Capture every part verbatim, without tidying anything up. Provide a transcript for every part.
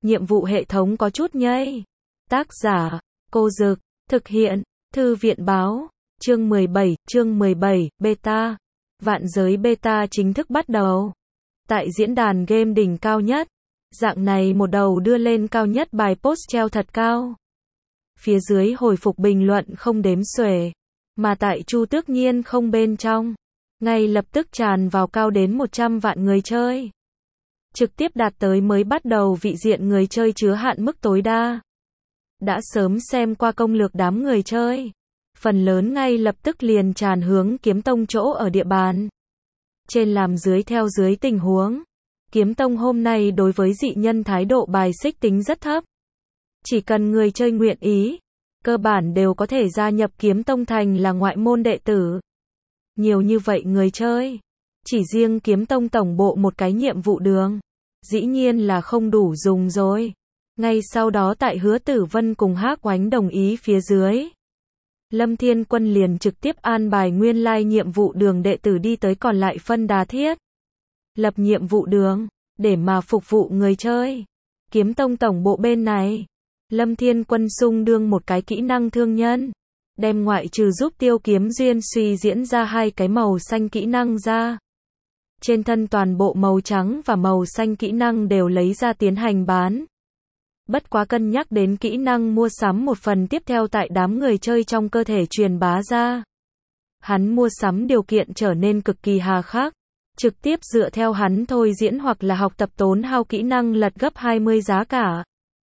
nhiệm vụ hệ thống có chút nhây. Tác giả, Cô Dực, thực hiện, Thư viện Báo, chương mười bảy, chương mười bảy, Beta. Vạn giới Beta chính thức bắt đầu. Tại diễn đàn game đỉnh cao nhất, dạng này một đầu đưa lên cao nhất bài post treo thật cao. Phía dưới hồi phục bình luận không đếm xuể, mà tại Chu Tước Nhiên không bên trong, ngay lập tức tràn vào cao đến một trăm vạn người chơi. Trực tiếp đạt tới mới bắt đầu vị diện người chơi chứa hạn mức tối đa. Đã sớm xem qua công lược đám người chơi, phần lớn ngay lập tức liền tràn hướng Kiếm Tông chỗ ở địa bàn. Trên làm dưới theo dưới tình huống, Kiếm Tông hôm nay đối với dị nhân thái độ bài xích tính rất thấp. Chỉ cần người chơi nguyện ý, cơ bản đều có thể gia nhập Kiếm Tông thành là ngoại môn đệ tử. Nhiều như vậy người chơi, chỉ riêng Kiếm Tông tổng bộ một cái nhiệm vụ đường, dĩ nhiên là không đủ dùng rồi. Ngay sau đó tại Hứa Tử Vân cùng Hắc Oánh đồng ý phía dưới, Lâm Thiên Quân liền trực tiếp an bài nguyên lai nhiệm vụ đường đệ tử đi tới còn lại phân đà thiết. Lập nhiệm vụ đường, để mà phục vụ người chơi. Kiếm Tông tổng bộ bên này, Lâm Thiên Quân xung đương một cái kỹ năng thương nhân, đem ngoại trừ giúp Tiêu Kiếm Duyên suy diễn ra hai cái màu xanh kỹ năng ra. Trên thân toàn bộ màu trắng và màu xanh kỹ năng đều lấy ra tiến hành bán. Bất quá cân nhắc đến kỹ năng mua sắm một phần tiếp theo tại đám người chơi trong cơ thể truyền bá ra. Hắn mua sắm điều kiện trở nên cực kỳ hà khắc, trực tiếp dựa theo hắn thôi diễn hoặc là học tập tốn hao kỹ năng lật gấp hai mươi giá cả.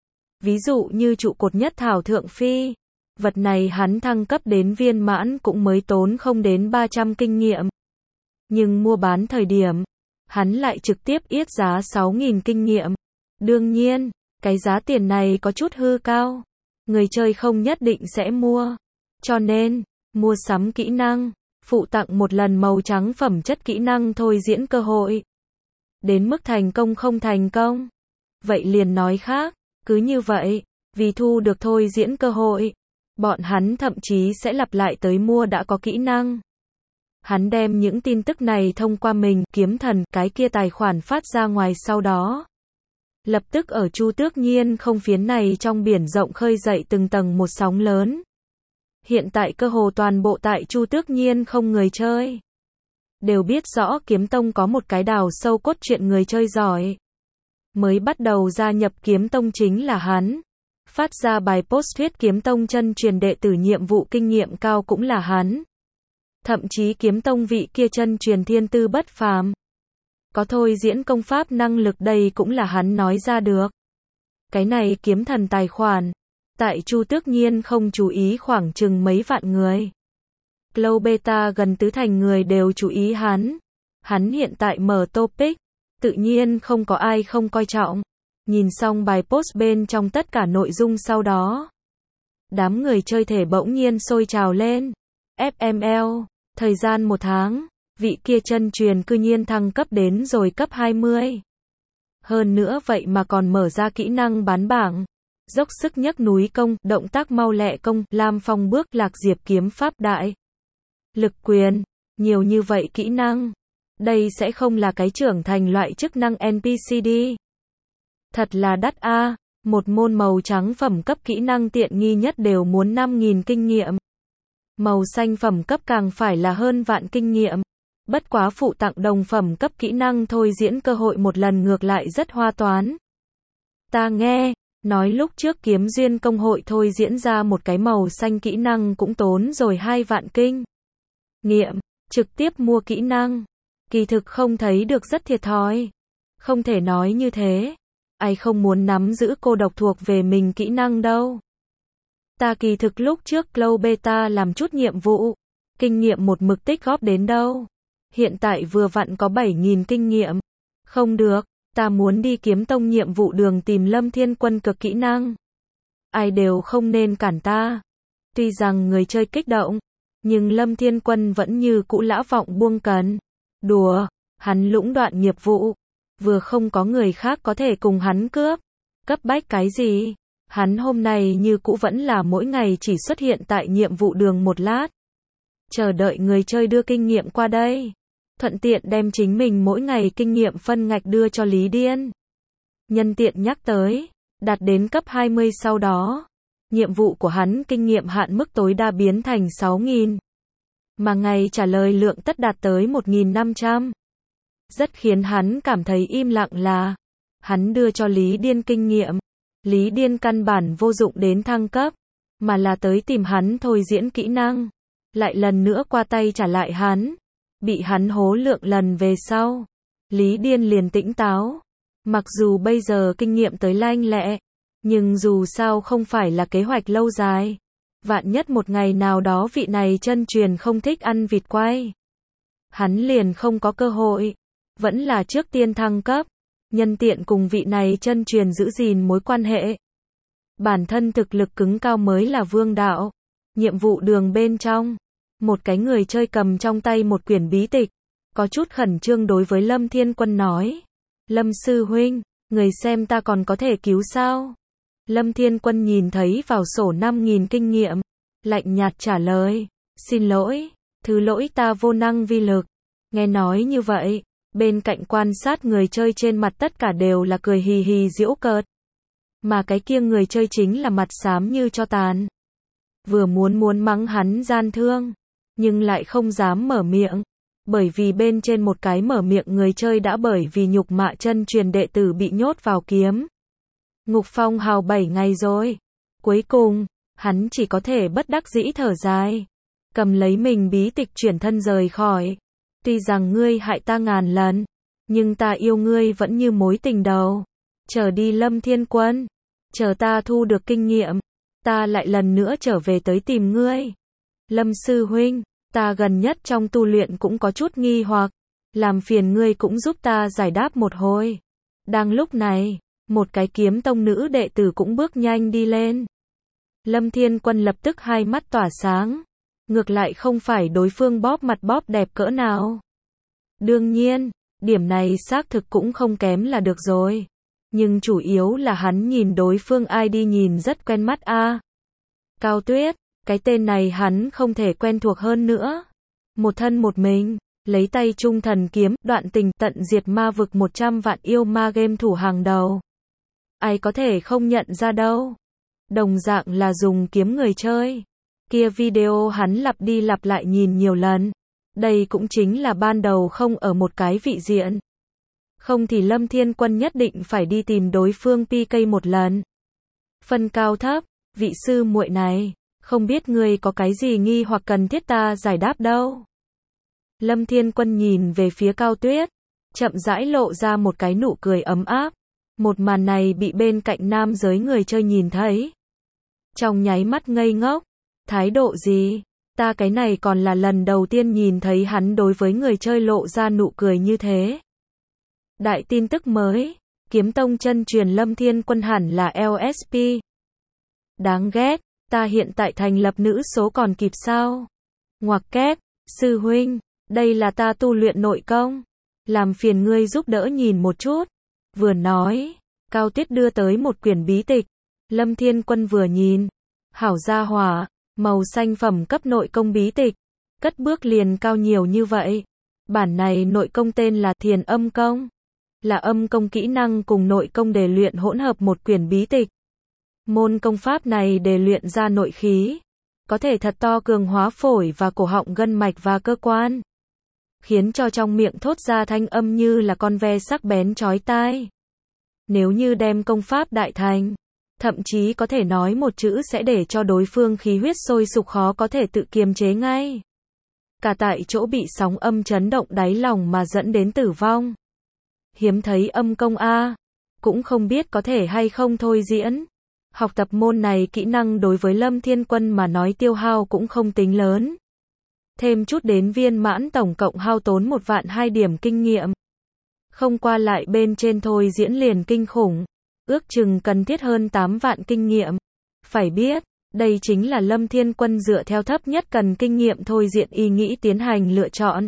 Ví dụ như trụ cột nhất thảo thượng phi, vật này hắn thăng cấp đến viên mãn cũng mới tốn không đến ba trăm kinh nghiệm. Nhưng mua bán thời điểm, hắn lại trực tiếp yết giá sáu nghìn kinh nghiệm. Đương nhiên, cái giá tiền này có chút hư cao, người chơi không nhất định sẽ mua. Cho nên, mua sắm kỹ năng, phụ tặng một lần màu trắng phẩm chất kỹ năng thôi diễn cơ hội. Đến mức thành công không thành công, vậy liền nói khác. Cứ như vậy, vì thu được thôi diễn cơ hội, bọn hắn thậm chí sẽ lặp lại tới mua đã có kỹ năng. Hắn đem những tin tức này thông qua mình, Kiếm Thần, cái kia tài khoản phát ra ngoài sau đó. Lập tức ở Chu Tước Nhiên không phiến này trong biển rộng khơi dậy từng tầng một sóng lớn. Hiện tại cơ hồ toàn bộ tại Chu Tước Nhiên không người chơi đều biết rõ Kiếm Tông có một cái đào sâu cốt truyện người chơi giỏi. Mới bắt đầu gia nhập Kiếm Tông chính là hắn. Phát ra bài post thuyết Kiếm Tông chân truyền đệ tử nhiệm vụ kinh nghiệm cao cũng là hắn. Thậm chí Kiếm Tông vị kia chân truyền thiên tư bất phàm, có thôi diễn công pháp năng lực đây cũng là hắn nói ra được. Cái này Kiếm Thần tài khoản, tại Chu Tước Nhiên không chú ý khoảng chừng mấy vạn người. Glow Beta gần tứ thành người đều chú ý hắn. Hắn hiện tại mở topic, tự nhiên không có ai không coi trọng. Nhìn xong bài post bên trong tất cả nội dung sau đó, đám người chơi thể bỗng nhiên sôi trào lên. ép em lờ, thời gian một tháng, vị kia chân truyền cư nhiên thăng cấp đến rồi cấp hai mươi. Hơn nữa vậy mà còn mở ra kỹ năng bán bảng. Dốc sức nhấc núi công, động tác mau lẹ công, Lam Phong bước lạc diệp kiếm pháp đại. Lực quyền, nhiều như vậy kỹ năng. Đây sẽ không là cái trưởng thành loại chức năng en pê xê đi. Thật là đắt a, à. Một môn màu trắng phẩm cấp kỹ năng tiện nghi nhất đều muốn năm nghìn kinh nghiệm. Màu xanh phẩm cấp càng phải là hơn vạn kinh nghiệm. Bất quá phụ tặng đồng phẩm cấp kỹ năng thôi diễn cơ hội một lần ngược lại rất hoa toán. Ta nghe nói lúc trước Kiếm Duyên công hội thôi diễn ra một cái màu xanh kỹ năng cũng tốn rồi hai vạn kinh nghiệm, trực tiếp mua kỹ năng. Kỳ thực không thấy được rất thiệt thòi. Không thể nói như thế. Ai không muốn nắm giữ cô độc thuộc về mình kỹ năng đâu. Ta kỳ thực lúc trước Glow Beta làm chút nhiệm vụ, kinh nghiệm một mực tích góp đến đâu. Hiện tại vừa vặn có bảy nghìn kinh nghiệm. Không được, ta muốn đi Kiếm Tông nhiệm vụ đường tìm Lâm Thiên Quân cực kỹ năng. Ai đều không nên cản ta. Tuy rằng người chơi kích động, nhưng Lâm Thiên Quân vẫn như cũ lão vọng buông cần. Đùa, hắn lũng đoạn nghiệp vụ, vừa không có người khác có thể cùng hắn cướp. Cấp bách cái gì? Hắn hôm nay như cũ vẫn là mỗi ngày chỉ xuất hiện tại nhiệm vụ đường một lát. Chờ đợi người chơi đưa kinh nghiệm qua đây. Thuận tiện đem chính mình mỗi ngày kinh nghiệm phân ngạch đưa cho Lý Điên. Nhân tiện nhắc tới, Đạt đến cấp hai mươi sau đó, nhiệm vụ của hắn kinh nghiệm hạn mức tối đa biến thành sáu nghìn. Mà ngày trả lời lượng tất đạt tới một nghìn năm trăm. Rất khiến hắn cảm thấy im lặng là, hắn đưa cho Lý Điên kinh nghiệm. Lý Điên căn bản vô dụng đến thăng cấp, mà là tới tìm hắn thôi diễn kỹ năng. Lại lần nữa qua tay trả lại hắn. Bị hắn hố lượng lần về sau. Lý Điên liền tỉnh táo. Mặc dù bây giờ kinh nghiệm tới lanh lẹ, nhưng dù sao không phải là kế hoạch lâu dài. Vạn nhất một ngày nào đó vị này chân truyền không thích ăn vịt quay. Hắn liền không có cơ hội. Vẫn là trước tiên thăng cấp. Nhân tiện cùng vị này chân truyền giữ gìn mối quan hệ. Bản thân thực lực cứng cao mới là vương đạo. Nhiệm vụ đường bên trong. Một cái người chơi cầm trong tay một quyển bí tịch. Có chút khẩn trương đối với Lâm Thiên Quân nói. Lâm sư huynh, người xem ta còn có thể cứu sao? Lâm Thiên Quân nhìn thấy vào sổ năm nghìn kinh nghiệm. Lạnh nhạt trả lời. Xin lỗi, thứ lỗi ta vô năng vi lực. Nghe nói như vậy, bên cạnh quan sát người chơi trên mặt tất cả đều là cười hì hì giễu cợt. Mà cái kia người chơi chính là mặt xám như cho tàn. Vừa muốn muốn mắng hắn gian thương, nhưng lại không dám mở miệng. Bởi vì bên trên một cái mở miệng người chơi đã bởi vì nhục mạ chân truyền đệ tử bị nhốt vào kiếm. Ngục phong hào bảy ngày rồi. Cuối cùng, hắn chỉ có thể bất đắc dĩ thở dài. Cầm lấy mình bí tịch chuyển thân rời khỏi. Tuy rằng ngươi hại ta ngàn lần, nhưng ta yêu ngươi vẫn như mối tình đầu. Chờ đi Lâm Thiên Quân. Chờ ta thu được kinh nghiệm. Ta lại lần nữa trở về tới tìm ngươi. Lâm sư huynh, ta gần nhất trong tu luyện cũng có chút nghi hoặc. Làm phiền ngươi cũng giúp ta giải đáp một hồi. Đang lúc này, một cái kiếm tông nữ đệ tử cũng bước nhanh đi lên. Lâm Thiên Quân lập tức hai mắt tỏa sáng. Ngược lại không phải đối phương bóp mặt bóp đẹp cỡ nào. Đương nhiên, điểm này xác thực cũng không kém là được rồi. Nhưng chủ yếu là hắn nhìn đối phương i đê nhìn rất quen mắt a. À. Cao Tuyết, cái tên này hắn không thể quen thuộc hơn nữa. Một thân một mình, lấy tay trung thần kiếm, đoạn tình tận diệt ma vực một trăm vạn yêu ma game thủ hàng đầu. Ai có thể không nhận ra đâu. Đồng dạng là dùng kiếm người chơi. Kia video hắn lặp đi lặp lại nhìn nhiều lần. Đây cũng chính là ban đầu không ở một cái vị diện. Không thì Lâm Thiên Quân nhất định phải đi tìm đối phương pê ca một lần. Phân cao thấp, vị sư muội này, không biết ngươi có cái gì nghi hoặc cần thiết ta giải đáp đâu. Lâm Thiên Quân nhìn về phía Cao Tuyết, chậm rãi lộ ra một cái nụ cười ấm áp. Một màn này bị bên cạnh nam giới người chơi nhìn thấy. Trong nháy mắt ngây ngốc, thái độ gì? Ta cái này còn là lần đầu tiên nhìn thấy hắn đối với người chơi lộ ra nụ cười như thế. Đại tin tức mới, kiếm tông chân truyền Lâm Thiên Quân hẳn là lờ ét pê. Đáng ghét, ta hiện tại thành lập nữ số còn kịp sao? Ngoặc kép, sư huynh, đây là ta tu luyện nội công. Làm phiền ngươi giúp đỡ nhìn một chút. Vừa nói, Cao Tuyết đưa tới một quyển bí tịch. Lâm Thiên Quân vừa nhìn, hảo gia hỏa, màu xanh phẩm cấp nội công bí tịch. Cất bước liền cao nhiều như vậy. Bản này nội công tên là Thiền Âm Công. Là âm công kỹ năng cùng nội công để luyện hỗn hợp một quyển bí tịch. Môn công pháp này để luyện ra nội khí. Có thể thật to cường hóa phổi và cổ họng gân mạch và cơ quan. Khiến cho trong miệng thốt ra thanh âm như là con ve sắc bén chói tai. Nếu như đem công pháp đại thành, thậm chí có thể nói một chữ sẽ để cho đối phương khí huyết sôi sục khó có thể tự kiềm chế ngay. Cả tại chỗ bị sóng âm chấn động đáy lòng mà dẫn đến tử vong. Hiếm thấy âm công a, cũng không biết có thể hay không thôi diễn. Học tập môn này kỹ năng đối với Lâm Thiên Quân mà nói tiêu hao cũng không tính lớn. Thêm chút đến viên mãn tổng cộng hao tốn một vạn hai điểm kinh nghiệm. Không qua lại bên trên thôi diễn liền kinh khủng. Ước chừng cần thiết hơn tám vạn kinh nghiệm. Phải biết, đây chính là Lâm Thiên Quân dựa theo thấp nhất cần kinh nghiệm thôi diễn ý nghĩ tiến hành lựa chọn.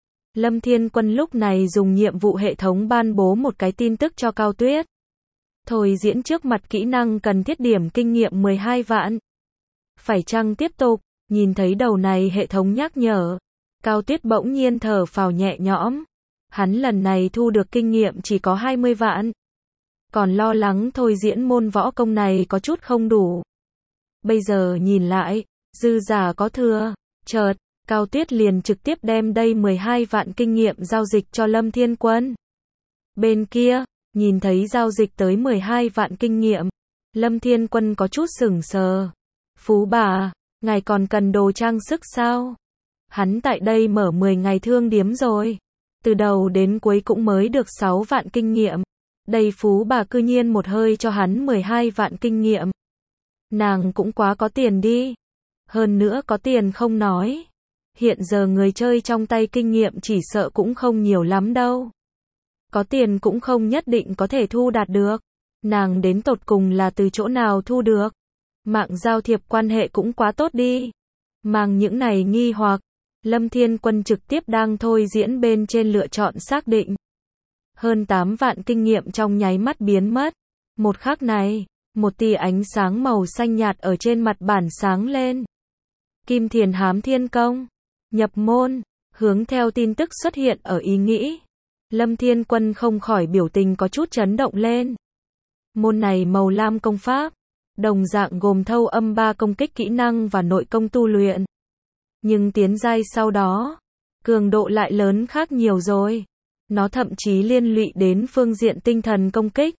Lâm Thiên Quân lúc này dùng nhiệm vụ hệ thống ban bố một cái tin tức cho Cao Tuyết. Thôi diễn trước mặt kỹ năng cần thiết điểm kinh nghiệm mười hai vạn. Phải chăng tiếp tục? Nhìn thấy đầu này hệ thống nhắc nhở. Cao Tuyết bỗng nhiên thở phào nhẹ nhõm. Hắn lần này thu được kinh nghiệm chỉ có hai mươi vạn. còn lo lắng thôi diễn môn võ công này có chút không đủ. Bây giờ nhìn lại, dư giả có thừa, chợt, Cao Tuyết liền trực tiếp đem đây mười hai vạn kinh nghiệm giao dịch cho Lâm Thiên Quân. Bên kia, nhìn thấy giao dịch tới mười hai vạn kinh nghiệm, Lâm Thiên Quân có chút sửng sờ. Phú bà, ngài còn cần đồ trang sức sao? Hắn tại đây mở mười ngày thương điếm rồi. Từ đầu đến cuối cũng mới được sáu vạn kinh nghiệm. Đây phú bà cư nhiên một hơi cho hắn mười hai vạn kinh nghiệm. Nàng cũng quá có tiền đi. Hơn nữa có tiền không nói. Hiện giờ người chơi trong tay kinh nghiệm chỉ sợ cũng không nhiều lắm đâu. Có tiền cũng không nhất định có thể thu đạt được. Nàng đến tột cùng là từ chỗ nào thu được. Mạng giao thiệp quan hệ cũng quá tốt đi. Mang những này nghi hoặc, Lâm Thiên Quân trực tiếp đang thôi diễn bên trên lựa chọn xác định. Hơn tám vạn kinh nghiệm trong nháy mắt biến mất. Một khắc này, một tia ánh sáng màu xanh nhạt ở trên mặt bản sáng lên. Kim Thiền Hám Thiên Công. Nhập môn, hướng theo tin tức xuất hiện ở ý nghĩ. Lâm Thiên Quân không khỏi biểu tình có chút chấn động lên. Môn này màu lam công pháp, đồng dạng gồm thâu âm ba công kích kỹ năng và nội công tu luyện. Nhưng tiến giai sau đó, cường độ lại lớn khác nhiều rồi. Nó thậm chí liên lụy đến phương diện tinh thần công kích.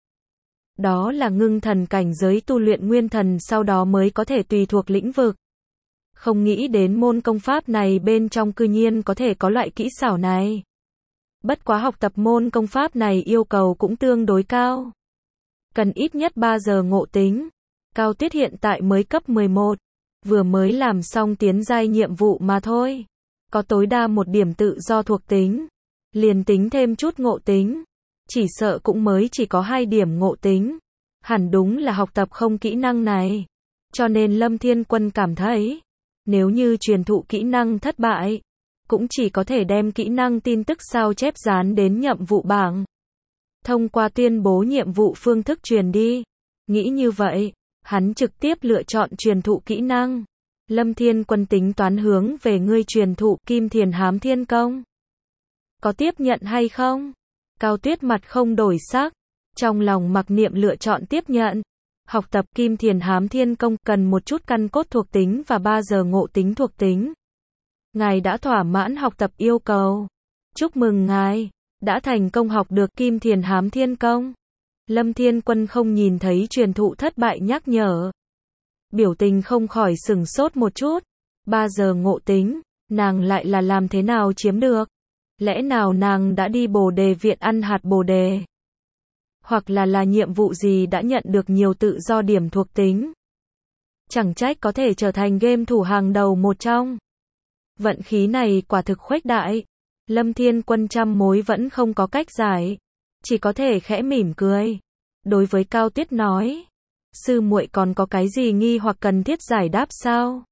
Đó là ngưng thần cảnh giới tu luyện nguyên thần sau đó mới có thể tùy thuộc lĩnh vực. Không nghĩ đến môn công pháp này bên trong cư nhiên có thể có loại kỹ xảo này. Bất quá học tập môn công pháp này yêu cầu cũng tương đối cao. Cần ít nhất ba giờ ngộ tính. Cao Tuyết hiện tại mới cấp mười một. Vừa mới làm xong tiến giai nhiệm vụ mà thôi. Có tối đa một điểm tự do thuộc tính. Liền tính thêm chút ngộ tính. Chỉ sợ cũng mới chỉ có hai điểm ngộ tính. Hẳn đúng là học tập không kỹ năng này. Cho nên Lâm Thiên Quân cảm thấy, nếu như truyền thụ kỹ năng thất bại, cũng chỉ có thể đem kỹ năng tin tức sao chép dán đến nhiệm vụ bảng. Thông qua tuyên bố nhiệm vụ phương thức truyền đi. Nghĩ như vậy, hắn trực tiếp lựa chọn truyền thụ kỹ năng. Lâm Thiên Quân tính toán hướng về ngươi truyền thụ Kim Thiền Hám Thiên Công. Có tiếp nhận hay không? Cao Tuyết mặt không đổi sắc, trong lòng mặc niệm lựa chọn tiếp nhận. Học tập Kim Thiền Hám Thiên Công cần một chút căn cốt thuộc tính và ba giờ ngộ tính thuộc tính. Ngài đã thỏa mãn học tập yêu cầu. Chúc mừng ngài, đã thành công học được Kim Thiền Hám Thiên Công. Lâm Thiên Quân không nhìn thấy truyền thụ thất bại nhắc nhở. Biểu tình không khỏi sửng sốt một chút. ba giờ ngộ tính, nàng lại là làm thế nào chiếm được? Lẽ nào nàng đã đi bồ đề viện ăn hạt bồ đề? Hoặc là là nhiệm vụ gì đã nhận được nhiều tự do điểm thuộc tính? Chẳng trách có thể trở thành game thủ hàng đầu một trong. Vận khí này quả thực khuếch đại. Lâm Thiên Quân trăm mối vẫn không có cách giải. Chỉ có thể khẽ mỉm cười. Đối với Cao Tuyết nói, sư muội còn có cái gì nghi hoặc cần thiết giải đáp sao?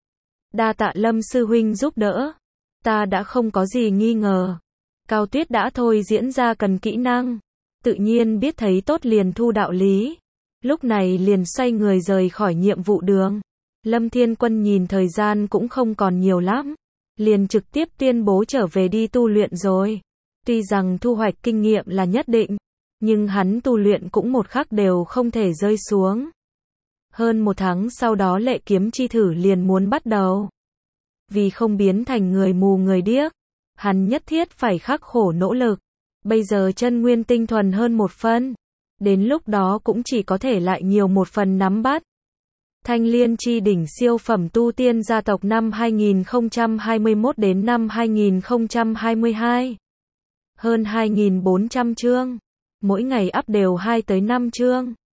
Đa tạ Lâm sư huynh giúp đỡ. Ta đã không có gì nghi ngờ. Cao Tuyết đã thôi diễn ra cần kỹ năng. Tự nhiên biết thấy tốt liền thu đạo lý. Lúc này liền xoay người rời khỏi nhiệm vụ đường. Lâm Thiên Quân nhìn thời gian cũng không còn nhiều lắm. Liền trực tiếp tuyên bố trở về đi tu luyện rồi. Tuy rằng thu hoạch kinh nghiệm là nhất định, nhưng hắn tu luyện cũng một khắc đều không thể rơi xuống. Hơn một tháng sau đó lệ kiếm chi thử liền muốn bắt đầu. Vì không biến thành người mù người điếc, hắn nhất thiết phải khắc khổ nỗ lực. Bây giờ chân nguyên tinh thuần hơn một phân. Đến lúc đó cũng chỉ có thể lại nhiều một phần nắm bắt. Thanh Liên chi đỉnh siêu phẩm tu tiên gia tộc năm hai nghìn không trăm hai mươi mốt đến năm hai nghìn không trăm hai mươi hai. Hơn hai nghìn bốn trăm chương. Mỗi ngày up đều hai tới năm chương.